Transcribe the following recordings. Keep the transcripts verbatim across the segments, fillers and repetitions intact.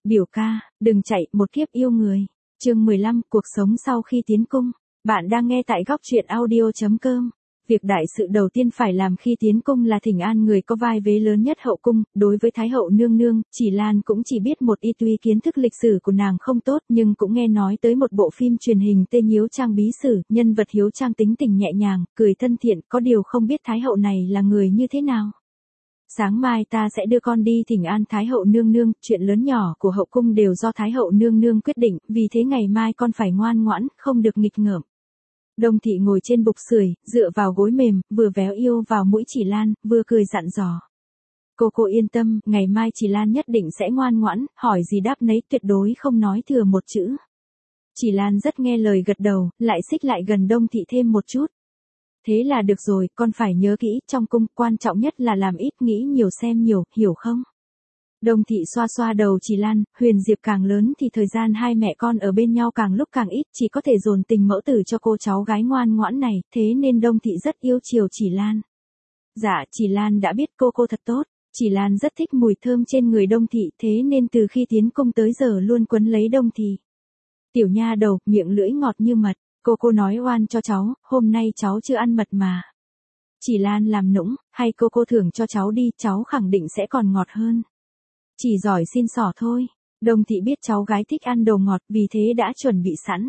Biểu ca, đừng chạy, một kiếp yêu người. Chương mười lăm, cuộc sống sau khi tiến cung. Bạn đang nghe tại góc truyện audio chấm com. Việc đại sự đầu tiên phải làm khi tiến cung là thỉnh an người có vai vế lớn nhất hậu cung. Đối với Thái hậu nương nương, Chỉ Lan cũng chỉ biết một ít, tuy kiến thức lịch sử của nàng không tốt nhưng cũng nghe nói tới một bộ phim truyền hình tên Hiếu Trang Bí Sử, nhân vật Hiếu Trang tính tình nhẹ nhàng, cười thân thiện, có điều không biết Thái hậu này là người như thế nào. Sáng mai ta sẽ đưa con đi thỉnh an Thái hậu nương nương, chuyện lớn nhỏ của hậu cung đều do Thái hậu nương nương quyết định, vì thế ngày mai con phải ngoan ngoãn, không được nghịch ngợm. Đông thị ngồi trên bục sưởi, dựa vào gối mềm, vừa véo yêu vào mũi Chỉ Lan, vừa cười dặn dò. Cô cô yên tâm, ngày mai Chỉ Lan nhất định sẽ ngoan ngoãn, hỏi gì đáp nấy, tuyệt đối không nói thừa một chữ. Chỉ Lan rất nghe lời gật đầu, lại xích lại gần Đông thị thêm một chút. Thế là được rồi, con phải nhớ kỹ, trong cung quan trọng nhất là làm ít nghĩ nhiều xem nhiều, hiểu không? Đông thị xoa xoa đầu Chỉ Lan, Huyền Diệp càng lớn thì thời gian hai mẹ con ở bên nhau càng lúc càng ít, chỉ có thể dồn tình mẫu tử cho cô cháu gái ngoan ngoãn này, thế nên Đông thị rất yêu chiều Chỉ Lan. Dạ, Chỉ Lan đã biết cô cô thật tốt, Chỉ Lan rất thích mùi thơm trên người Đông thị, thế nên từ khi tiến cung tới giờ luôn quấn lấy Đông thị. Tiểu nha đầu, miệng lưỡi ngọt như mật. Cô cô nói oan cho cháu, hôm nay cháu chưa ăn mật mà. Chỉ Lan làm nũng, hay cô cô thưởng cho cháu đi, cháu khẳng định sẽ còn ngọt hơn. Chỉ giỏi xin xỏ thôi. Đông thị biết cháu gái thích ăn đồ ngọt, vì thế đã chuẩn bị sẵn.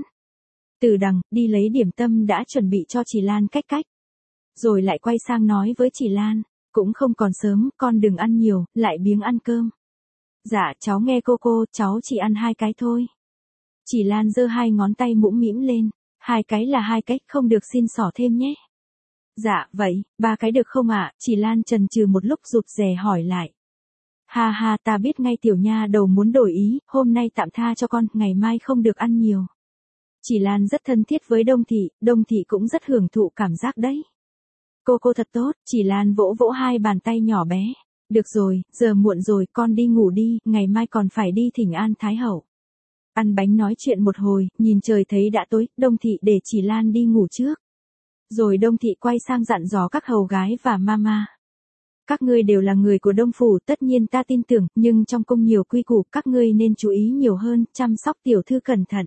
Từ đằng, đi lấy điểm tâm đã chuẩn bị cho Chỉ Lan cách cách. Rồi lại quay sang nói với Chỉ Lan, cũng không còn sớm, con đừng ăn nhiều, lại biếng ăn cơm. Dạ, cháu nghe cô cô, cháu chỉ ăn hai cái thôi. Chỉ Lan giơ hai ngón tay mũm mĩm lên. Hai cái là hai cái, không được xin xỏ thêm nhé. Dạ, vậy, ba cái được không ạ? Chỉ Lan chần chừ một lúc rụt rè hỏi lại. Ha ha, ta biết ngay tiểu nha đầu muốn đổi ý, hôm nay tạm tha cho con, ngày mai không được ăn nhiều. Chỉ Lan rất thân thiết với Đông thị, Đông thị cũng rất hưởng thụ cảm giác đấy. Cô cô thật tốt, Chỉ Lan vỗ vỗ hai bàn tay nhỏ bé. Được rồi, giờ muộn rồi, con đi ngủ đi, ngày mai còn phải đi thỉnh an Thái hậu. Ăn bánh nói chuyện một hồi, nhìn trời thấy đã tối, Đông thị để Chỉ Lan đi ngủ trước. Rồi Đông thị quay sang dặn dò các hầu gái và mama. Các ngươi đều là người của Đông phủ, tất nhiên ta tin tưởng, nhưng trong cung nhiều quy củ, các ngươi nên chú ý nhiều hơn, chăm sóc tiểu thư cẩn thận.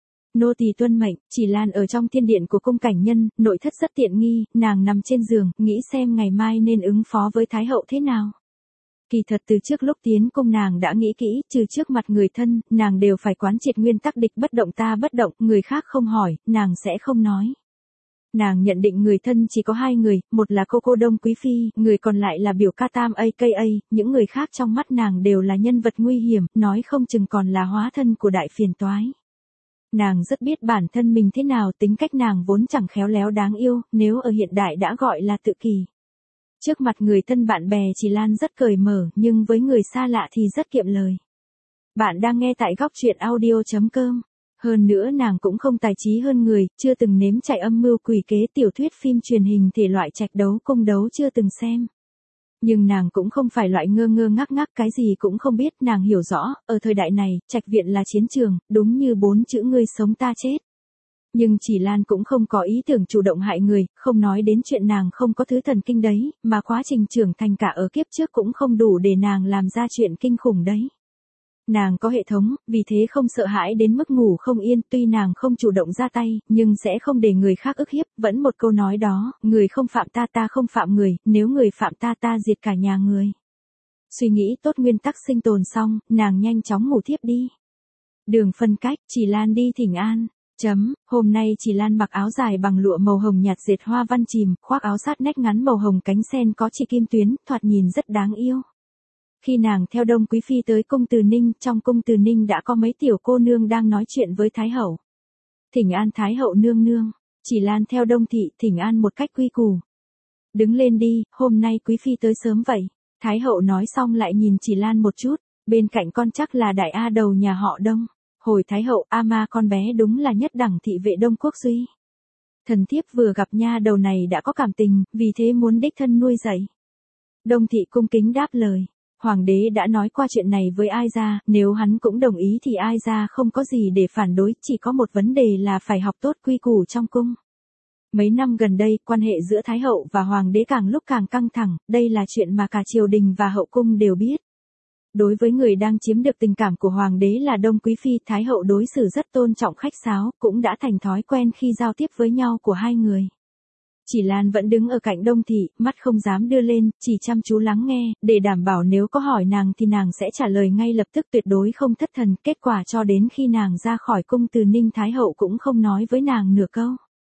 Nô tỳ tuân mệnh. Chỉ Lan ở trong thiên điện của cung cảnh nhân, nội thất rất tiện nghi, nàng nằm trên giường, nghĩ xem ngày mai nên ứng phó với Thái hậu thế nào. Kỳ thật từ trước lúc tiến cung nàng đã nghĩ kỹ, trừ trước mặt người thân, nàng đều phải quán triệt nguyên tắc địch bất động ta bất động, người khác không hỏi, nàng sẽ không nói. Nàng nhận định người thân chỉ có hai người, một là cô cô Đông Quý Phi, người còn lại là biểu ca Tam a ca a, những người khác trong mắt nàng đều là nhân vật nguy hiểm, nói không chừng còn là hóa thân của đại phiền toái. Nàng rất biết bản thân mình thế nào, tính cách nàng vốn chẳng khéo léo đáng yêu, nếu ở hiện đại đã gọi là tự kỷ. Trước mặt người thân bạn bè Chỉ Lan rất cởi mở, nhưng với người xa lạ thì rất kiệm lời. Bạn đang nghe tại góc truyện audio chấm com. Hơn nữa nàng cũng không tài trí hơn người, chưa từng nếm trải âm mưu quỷ kế, tiểu thuyết phim truyền hình thể loại trạch đấu cung đấu chưa từng xem. Nhưng nàng cũng không phải loại ngơ ngơ ngác ngác cái gì cũng không biết, nàng hiểu rõ, ở thời đại này, trạch viện là chiến trường, đúng như bốn chữ ngươi sống ta chết. Nhưng Chỉ Lan cũng không có ý tưởng chủ động hại người, không nói đến chuyện nàng không có thứ thần kinh đấy, mà quá trình trưởng thành cả ở kiếp trước cũng không đủ để nàng làm ra chuyện kinh khủng đấy. Nàng có hệ thống, vì thế không sợ hãi đến mức ngủ không yên, tuy nàng không chủ động ra tay, nhưng sẽ không để người khác ức hiếp, vẫn một câu nói đó, người không phạm ta ta không phạm người, nếu người phạm ta ta diệt cả nhà người. Suy nghĩ tốt nguyên tắc sinh tồn xong, nàng nhanh chóng ngủ thiếp đi. Đường phân cách, Chỉ Lan đi thỉnh an. Chấm, hôm nay Chỉ Lan mặc áo dài bằng lụa màu hồng nhạt dệt hoa văn chìm, khoác áo sát nách ngắn màu hồng cánh sen có chỉ kim tuyến, thoạt nhìn rất đáng yêu. Khi nàng theo Đông Quý Phi tới cung Từ Ninh, trong cung Từ Ninh đã có mấy tiểu cô nương đang nói chuyện với Thái hậu. Thỉnh an Thái hậu nương nương. Chỉ Lan theo Đông thị, thỉnh an một cách quy củ. Đứng lên đi, hôm nay Quý Phi tới sớm vậy. Thái hậu nói xong lại nhìn Chỉ Lan một chút, bên cạnh con chắc là đại A đầu nhà họ Đông. Hồi Thái hậu, a ma con bé đúng là nhất đẳng thị vệ Đông Quốc Duy. Thần thiếp vừa gặp nha đầu này đã có cảm tình, vì thế muốn đích thân nuôi dạy. Đông thị cung kính đáp lời. Hoàng đế đã nói qua chuyện này với Ai Gia, nếu hắn cũng đồng ý thì Ai Gia không có gì để phản đối, chỉ có một vấn đề là phải học tốt quy củ trong cung. Mấy năm gần đây, quan hệ giữa Thái hậu và Hoàng đế càng lúc càng căng thẳng, đây là chuyện mà cả triều đình và hậu cung đều biết. Đối với người đang chiếm được tình cảm của hoàng đế là Đông Quý Phi, Thái hậu đối xử rất tôn trọng khách sáo, cũng đã thành thói quen khi giao tiếp với nhau của hai người. Chỉ Lan vẫn đứng ở cạnh Đông Thị, mắt không dám đưa lên, chỉ chăm chú lắng nghe, để đảm bảo nếu có hỏi nàng thì nàng sẽ trả lời ngay lập tức, tuyệt đối không thất thần. Kết quả cho đến khi nàng ra khỏi cung từ Ninh Thái hậu cũng không nói với nàng nửa câu.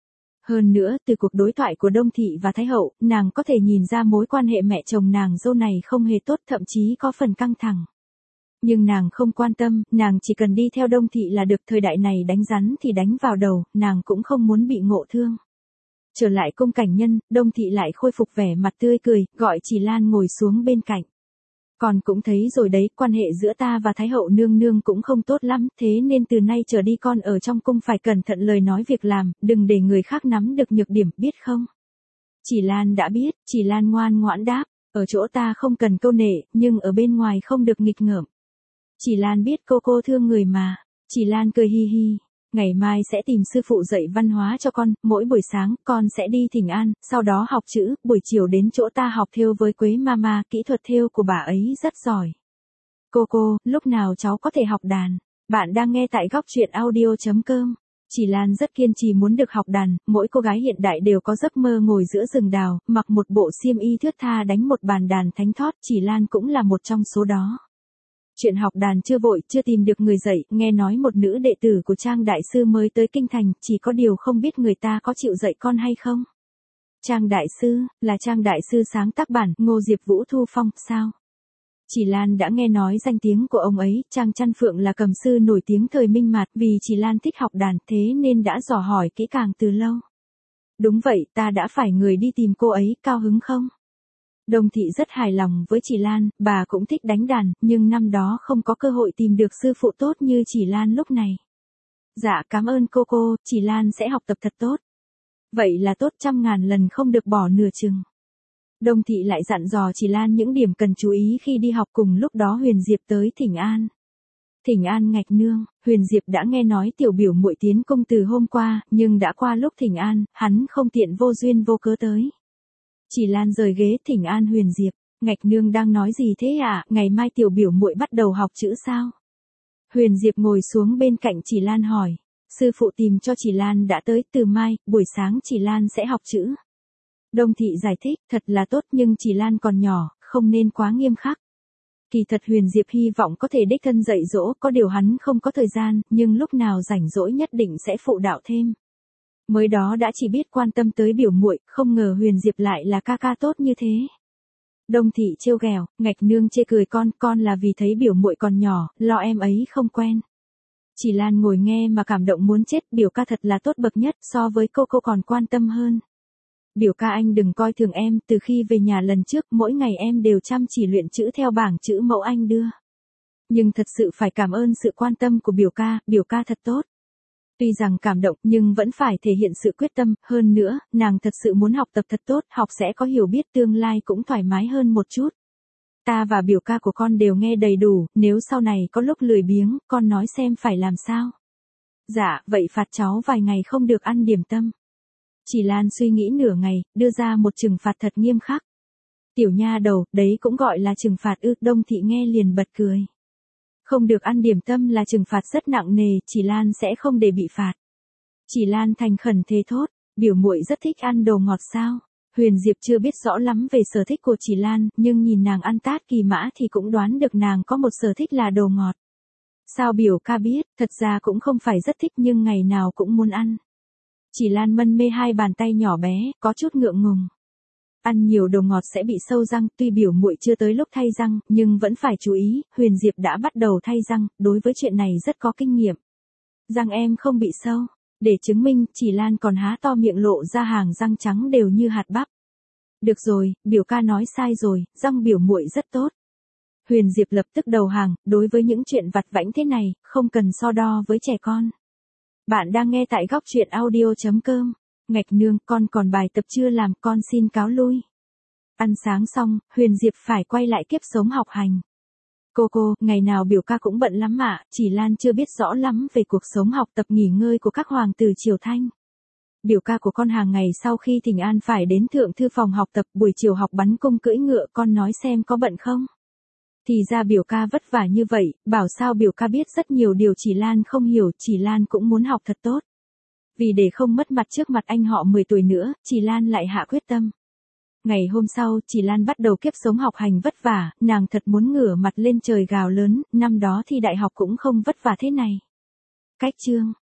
Hơn nữa, từ cuộc đối thoại của Đông Thị và Thái hậu, nàng có thể nhìn ra mối quan hệ mẹ chồng nàng dâu này không hề tốt, thậm chí có phần căng thẳng. Nhưng nàng không quan tâm, nàng chỉ cần đi theo Đông Thị là được, thời đại này đánh rắn thì đánh vào đầu, nàng cũng không muốn bị ngộ thương. Trở lại cung Cảnh Nhân, Đông Thị lại khôi phục vẻ mặt tươi cười, gọi Chỉ Lan ngồi xuống bên cạnh. Con cũng thấy rồi đấy, quan hệ giữa ta và Thái hậu nương nương cũng không tốt lắm, thế nên từ nay trở đi con ở trong cung phải cẩn thận lời nói việc làm, đừng để người khác nắm được nhược điểm, biết không? Chỉ Lan đã biết, Chỉ Lan ngoan ngoãn đáp, ở chỗ ta không cần câu nệ, nhưng ở bên ngoài không được nghịch ngợm. Chỉ Lan biết cô cô thương người mà. Chỉ Lan cười hi hi. Ngày mai sẽ tìm sư phụ dạy văn hóa cho con, mỗi buổi sáng con sẽ đi thỉnh an, sau đó học chữ, buổi chiều đến chỗ ta học thêu với Quế Mama, kỹ thuật thêu của bà ấy rất giỏi. Cô cô, lúc nào cháu có thể học đàn? Bạn đang nghe tại góc truyện audio chấm com. Chỉ Lan rất kiên trì muốn được học đàn, mỗi cô gái hiện đại đều có giấc mơ ngồi giữa rừng đào, mặc một bộ xiêm y thướt tha đánh một bàn đàn thánh thót, Chỉ Lan cũng là một trong số đó. Chuyện học đàn chưa vội, chưa tìm được người dạy, nghe nói một nữ đệ tử của Trang Đại Sư mới tới Kinh Thành, chỉ có điều không biết người ta có chịu dạy con hay không. Trang Đại Sư, là Trang Đại Sư sáng tác bản Ngô Diệp Vũ Thu Phong, sao? Chỉ Lan đã nghe nói danh tiếng của ông ấy, Trang Chăn Phượng là cầm sư nổi tiếng thời Minh Mạt, vì Chỉ Lan thích học đàn thế nên đã dò hỏi kỹ càng từ lâu. Đúng vậy, ta đã phải người đi tìm cô ấy, cao hứng không? Đông Thị rất hài lòng với Chỉ Lan, bà cũng thích đánh đàn, nhưng năm đó không có cơ hội tìm được sư phụ tốt như Chỉ Lan lúc này. Dạ cảm ơn cô cô, Chỉ Lan sẽ học tập thật tốt. Vậy là tốt, trăm ngàn lần không được bỏ nửa chừng. Đông Thị lại dặn dò Chỉ Lan những điểm cần chú ý khi đi học, cùng lúc đó Huyền Diệp tới thỉnh an. Thỉnh an Ngạch nương, Huyền Diệp đã nghe nói tiểu biểu muội tiến cung từ hôm qua, nhưng đã qua lúc thỉnh an, hắn không tiện vô duyên vô cớ tới. Chỉ Lan rời ghế thỉnh an Huyền Diệp, Ngạch nương đang nói gì thế ạ, à? Ngày mai tiểu biểu muội bắt đầu học chữ sao? Huyền Diệp ngồi xuống bên cạnh Chỉ Lan hỏi, sư phụ tìm cho Chỉ Lan đã tới, từ mai, buổi sáng Chỉ Lan sẽ học chữ. Đông Thị giải thích, thật là tốt nhưng Chỉ Lan còn nhỏ, không nên quá nghiêm khắc. Kỳ thật Huyền Diệp hy vọng có thể đích thân dạy dỗ, có điều hắn không có thời gian, nhưng lúc nào rảnh rỗi nhất định sẽ phụ đạo thêm. Mới đó đã chỉ biết quan tâm tới biểu muội, không ngờ Huyền Diệp lại là ca ca tốt như thế. Đông Thị trêu ghẹo, Ngạch nương chê cười con, con là vì thấy biểu muội còn nhỏ, lo em ấy không quen. Chỉ Lan ngồi nghe mà cảm động muốn chết, biểu ca thật là tốt bậc nhất, so với cô cô còn quan tâm hơn. Biểu ca anh đừng coi thường em, từ khi về nhà lần trước, mỗi ngày em đều chăm chỉ luyện chữ theo bảng chữ mẫu anh đưa. Nhưng thật sự phải cảm ơn sự quan tâm của biểu ca, biểu ca thật tốt. Tuy rằng cảm động nhưng vẫn phải thể hiện sự quyết tâm, hơn nữa, nàng thật sự muốn học tập thật tốt, học sẽ có hiểu biết tương lai cũng thoải mái hơn một chút. Ta và biểu ca của con đều nghe đầy đủ, nếu sau này có lúc lười biếng, con nói xem phải làm sao. Dạ, vậy phạt cháu vài ngày không được ăn điểm tâm. Chỉ Lan suy nghĩ nửa ngày, đưa ra một trừng phạt thật nghiêm khắc. Tiểu nha đầu, đấy cũng gọi là trừng phạt ư? Đông Thị nghe liền bật cười. Không được ăn điểm tâm là trừng phạt rất nặng nề, Chỉ Lan sẽ không để bị phạt. Chỉ Lan thành khẩn thề thốt, biểu muội rất thích ăn đồ ngọt sao? Huyền Diệp chưa biết rõ lắm về sở thích của Chỉ Lan, nhưng nhìn nàng ăn tát kỳ mã thì cũng đoán được nàng có một sở thích là đồ ngọt. Sao biểu ca biết, thật ra cũng không phải rất thích nhưng ngày nào cũng muốn ăn. Chỉ Lan mân mê hai bàn tay nhỏ bé, có chút ngượng ngùng. Ăn nhiều đồ ngọt sẽ bị sâu răng, tuy biểu muội chưa tới lúc thay răng, nhưng vẫn phải chú ý, Huyền Diệp đã bắt đầu thay răng, đối với chuyện này rất có kinh nghiệm. Răng em không bị sâu, để chứng minh, Chỉ Lan còn há to miệng lộ ra hàng răng trắng đều như hạt bắp. Được rồi, biểu ca nói sai rồi, răng biểu muội rất tốt. Huyền Diệp lập tức đầu hàng, đối với những chuyện vặt vãnh thế này, không cần so đo với trẻ con. Bạn đang nghe tại góc truyện audio chấm com. Ngạch nương, con còn bài tập chưa làm, con xin cáo lui. Ăn sáng xong, Huyền Diệp phải quay lại kiếp sống học hành. Cô cô, ngày nào biểu ca cũng bận lắm ạ, Chỉ Lan chưa biết rõ lắm về cuộc sống học tập nghỉ ngơi của các hoàng tử triều Thanh. Biểu ca của con hàng ngày sau khi thỉnh an phải đến thượng thư phòng học tập, buổi chiều học bắn cung cưỡi ngựa, con nói xem có bận không? Thì ra biểu ca vất vả như vậy, bảo sao biểu ca biết rất nhiều điều chỉ Lan không hiểu, chỉ Lan cũng muốn học thật tốt. Vì để không mất mặt trước mặt anh họ mười tuổi nữa, chỉ Lan lại hạ quyết tâm. Ngày hôm sau, chỉ Lan bắt đầu kiếp sống học hành vất vả, nàng thật muốn ngửa mặt lên trời gào lớn, năm đó thi đại học cũng không vất vả thế này. Cách chương